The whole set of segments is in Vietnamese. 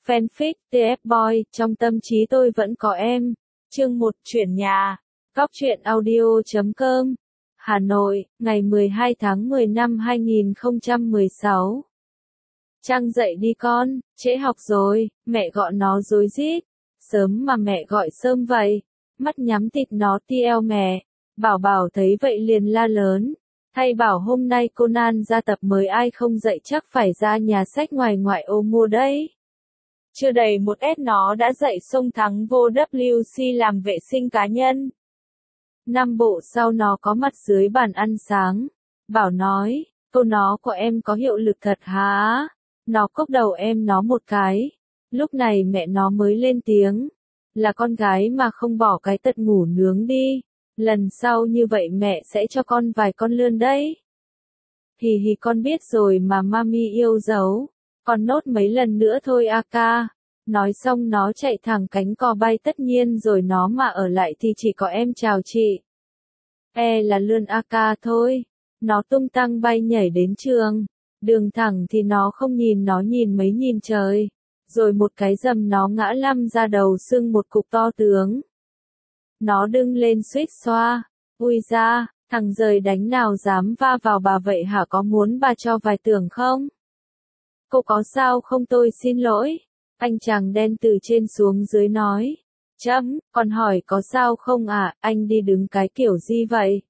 Fanfic, TF Boy, trong tâm trí tôi vẫn có em. Chương 1, chuyển nhà. Góc truyện audio.com. Hà Nội, ngày 12 tháng 10 năm 2016. Trang dậy đi con, trễ học rồi, mẹ gọi nó rối rít. Sớm mà mẹ gọi sớm vậy. Mắt nhắm tịt nó TL mẹ. Bảo Bảo thấy vậy liền la lớn. Thay bảo hôm nay Conan ra tập mới ai không dậy chắc phải ra nhà sách ngoài ngoại ô mua đấy. Chưa đầy một S nó đã dậy xông thắng vô WC làm vệ sinh cá nhân. 5 bộ sau nó có mặt dưới bàn ăn sáng. Bảo nói, câu nó của em có hiệu lực thật hả? Nó cốc đầu em nó một cái. Lúc này mẹ nó mới lên tiếng. Là con gái mà không bỏ cái tật ngủ nướng đi. Lần sau như vậy mẹ sẽ cho con vài con lươn đấy. Hì hì con biết rồi mà mami yêu dấu. Còn nốt mấy lần nữa thôi ca. Nói xong nó chạy thẳng cánh cò bay tất nhiên rồi nó mà ở lại thì chỉ có em chào chị. Là lươn ca thôi. Nó tung tăng bay nhảy đến trường. Đường thẳng thì nó không nhìn nó nhìn mấy nhìn trời. Rồi một cái dầm nó ngã lăn ra đầu sưng một cục to tướng. Nó đứng lên suýt xoa. Ui da, thằng giời đánh nào dám va vào bà vậy hả, có muốn bà cho vài tưởng không? Cô có sao không tôi xin lỗi. Anh chàng đen từ trên xuống dưới nói. Còn hỏi có sao không à, anh đi đứng cái kiểu gì vậy?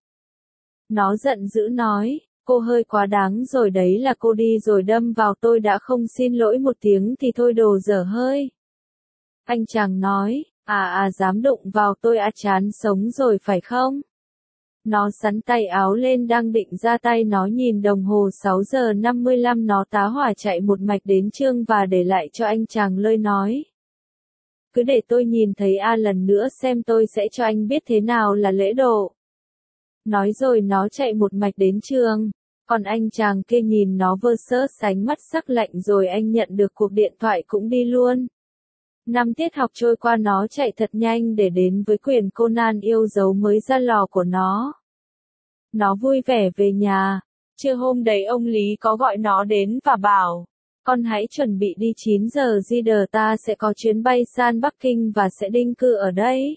Nó giận dữ nói, cô hơi quá đáng rồi đấy, là cô đi rồi đâm vào tôi đã không xin lỗi một tiếng thì thôi đồ dở hơi. Anh chàng nói, dám đụng vào tôi chán sống rồi phải không? Nó xắn tay áo lên đang định ra tay, nó nhìn đồng hồ 6 giờ 55 nó tá hỏa chạy một mạch đến trường và để lại cho anh chàng lời nói. Cứ để tôi nhìn thấy lần nữa xem tôi sẽ cho anh biết thế nào là lễ độ. Nói rồi nó chạy một mạch đến trường. Còn anh chàng kia nhìn nó versus ánh mắt sắc lạnh rồi anh nhận được cuộc điện thoại cũng đi luôn. 5 tiết học trôi qua nó chạy thật nhanh để đến với quyển Conan yêu dấu mới ra lò của nó. Nó vui vẻ về nhà. Trưa hôm đấy ông Lý có gọi nó đến và bảo, con hãy chuẩn bị đi 9 giờ GD ta sẽ có chuyến bay sang Bắc Kinh và sẽ định cư ở đây.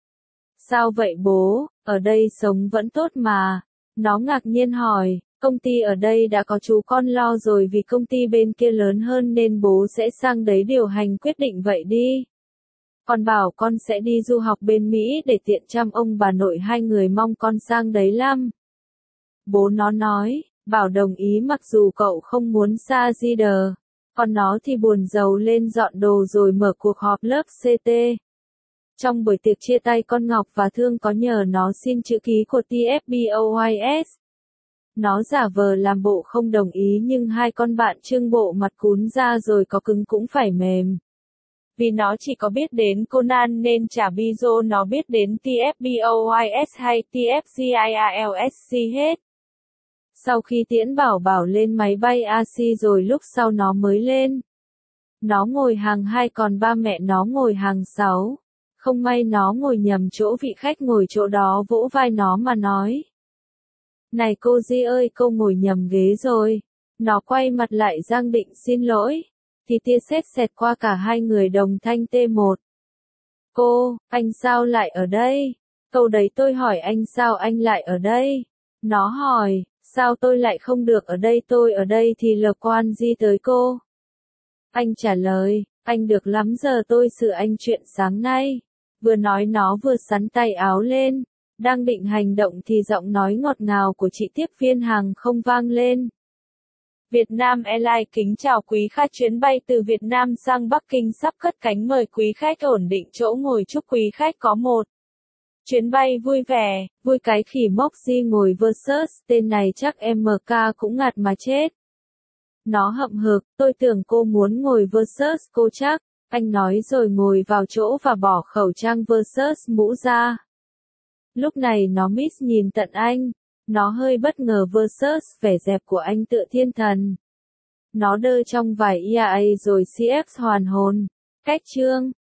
Sao vậy bố, ở đây sống vẫn tốt mà. Nó ngạc nhiên hỏi, công ty ở đây đã có chú con lo rồi vì công ty bên kia lớn hơn nên bố sẽ sang đấy điều hành quyết định vậy đi. Con bảo con sẽ đi du học bên Mỹ để tiện chăm ông bà nội hai người, mong con sang đấy lắm. Bố nó nói, bảo đồng ý mặc dù cậu không muốn xa GD. Còn nó thì buồn rầu lên dọn đồ rồi mở cuộc họp lớp CT. Trong buổi tiệc chia tay con Ngọc và Thương có nhờ nó xin chữ ký của TFBOYS. Nó giả vờ làm bộ không đồng ý nhưng hai con bạn trưng bộ mặt cún ra rồi có cứng cũng phải mềm. Vì nó chỉ có biết đến Conan nên chả bizo nó biết đến TFBOYS hay TFGIRLSC hết. Sau khi tiễn Bảo lên máy bay AC rồi lúc sau nó mới lên. Nó ngồi hàng 2 còn ba mẹ nó ngồi hàng 6. Không may nó ngồi nhầm chỗ, vị khách ngồi chỗ đó vỗ vai nó mà nói. Này cô Di ơi, cô ngồi nhầm ghế rồi. Nó quay mặt lại giang định xin lỗi. Thì tia sét xẹt qua cả hai người đồng thanh T1. Cô, anh sao lại ở đây? Câu đấy tôi hỏi anh sao anh lại ở đây? Nó hỏi, sao tôi lại không được ở đây, tôi ở đây thì lờ quan gì tới cô? Anh trả lời, anh được lắm, giờ tôi xử anh chuyện sáng nay. Vừa nói nó vừa xắn tay áo lên. Đang định hành động thì giọng nói ngọt ngào của chị tiếp viên hàng không vang lên. Vietnam Airlines kính chào quý khách, chuyến bay từ Việt Nam sang Bắc Kinh sắp cất cánh, mời quý khách ổn định chỗ ngồi, chúc quý khách có một chuyến bay vui vẻ. Vui cái khỉ mốc Di ngồi versus, tên này chắc MK cũng ngạt mà chết. Nó hậm hực, tôi tưởng cô muốn ngồi versus cô chắc. Anh nói rồi ngồi vào chỗ và bỏ khẩu trang versus mũ ra. Lúc này nó miss nhìn tận anh. Nó hơi bất ngờ versus vẻ dẹp của anh tựa thiên thần. Nó đơ trong vài EA rồi CX hoàn hồn. Cách chương.